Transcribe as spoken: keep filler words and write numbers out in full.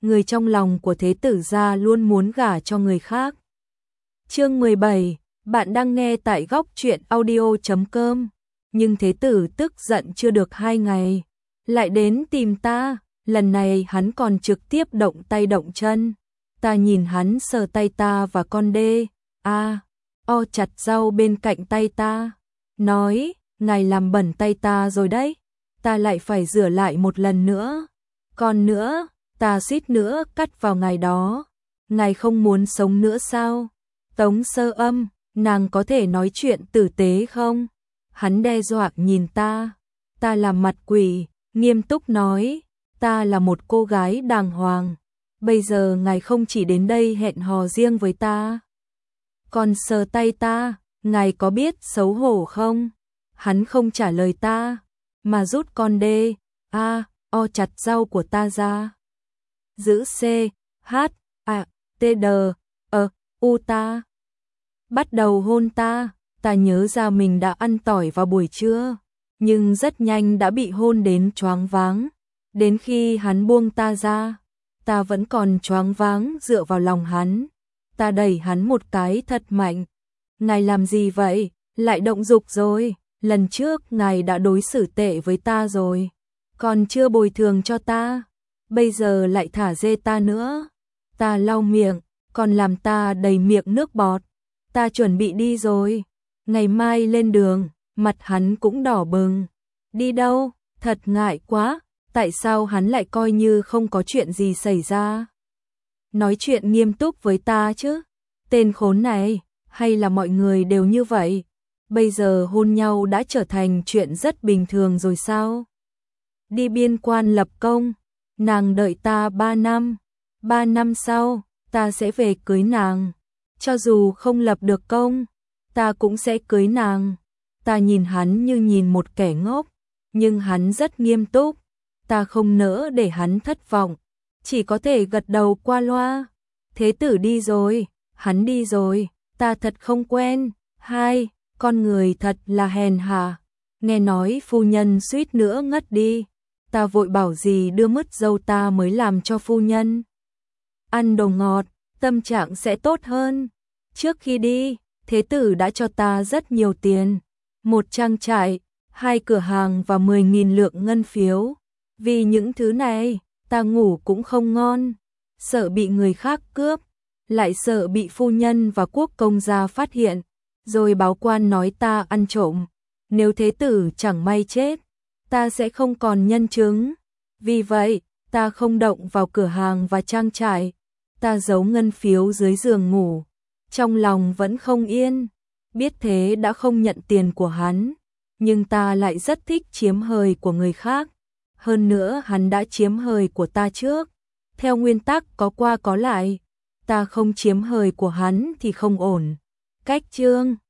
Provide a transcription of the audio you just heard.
người trong lòng của thế tử gia luôn muốn gả cho người khác. Chương mười bảy, bạn đang nghe tại góc truyện audio chấm com. Nhưng thế tử tức giận chưa được hai ngày, lại đến tìm ta, lần này hắn còn trực tiếp động tay động chân. Ta nhìn hắn sờ tay ta và con đê, a, o chặt rau bên cạnh tay ta, nói, ngài làm bẩn tay ta rồi đấy, ta lại phải rửa lại một lần nữa. Còn nữa, ta suýt nữa cắt vào ngài đó, ngài không muốn sống nữa sao? Tống Sơ Âm, nàng có thể nói chuyện tử tế không? Hắn đe dọa nhìn ta, ta làm mặt quỷ, nghiêm túc nói, ta là một cô gái đàng hoàng, bây giờ ngài không chỉ đến đây hẹn hò riêng với ta, còn sờ tay ta, ngài có biết xấu hổ không? Hắn không trả lời ta, mà rút con đê, a, o chặt rau của ta ra. Giữ C, H, A, T, D, E, U ta. Bắt đầu hôn ta, ta nhớ ra mình đã ăn tỏi vào buổi trưa, nhưng rất nhanh đã bị hôn đến choáng váng. Đến khi hắn buông ta ra, ta vẫn còn choáng váng dựa vào lòng hắn. Ta đẩy hắn một cái thật mạnh. Ngài làm gì vậy? Lại động dục rồi. Lần trước ngài đã đối xử tệ với ta rồi, còn chưa bồi thường cho ta, bây giờ lại thả dê ta nữa. Ta lau miệng, còn làm ta đầy miệng nước bọt. Ta chuẩn bị đi rồi, ngày mai lên đường. Mặt hắn cũng đỏ bừng. Đi đâu? Thật ngại quá, tại sao hắn lại coi như không có chuyện gì xảy ra? Nói chuyện nghiêm túc với ta chứ, tên khốn này, hay là mọi người đều như vậy? Bây giờ hôn nhau đã trở thành chuyện rất bình thường rồi sao? Đi biên quan lập công, nàng đợi ta ba năm, ba năm sau, ta sẽ về cưới nàng. Cho dù không lập được công, ta cũng sẽ cưới nàng. Ta nhìn hắn như nhìn một kẻ ngốc, nhưng hắn rất nghiêm túc. Ta không nỡ để hắn thất vọng, chỉ có thể gật đầu qua loa. Thế tử đi rồi, hắn đi rồi, ta thật không quen. Hai, con người thật là hèn hạ. Nghe nói phu nhân suýt nữa ngất đi, ta vội bảo gì đưa mứt dâu ta mới làm cho phu nhân ăn đồ ngọt, tâm trạng sẽ tốt hơn. Trước khi đi, thế tử đã cho ta rất nhiều tiền, một trang trại, hai cửa hàng và mười nghìn lượng ngân phiếu. Vì những thứ này, ta ngủ cũng không ngon, sợ bị người khác cướp, lại sợ bị phu nhân và quốc công gia phát hiện, rồi báo quan nói ta ăn trộm. Nếu thế tử chẳng may chết, ta sẽ không còn nhân chứng. Vì vậy, ta không động vào cửa hàng và trang trại. Ta giấu ngân phiếu dưới giường ngủ, trong lòng vẫn không yên. Biết thế đã không nhận tiền của hắn, nhưng ta lại rất thích chiếm hời của người khác. Hơn nữa hắn đã chiếm hời của ta trước. Theo nguyên tắc có qua có lại, ta không chiếm hời của hắn thì không ổn. Cách chương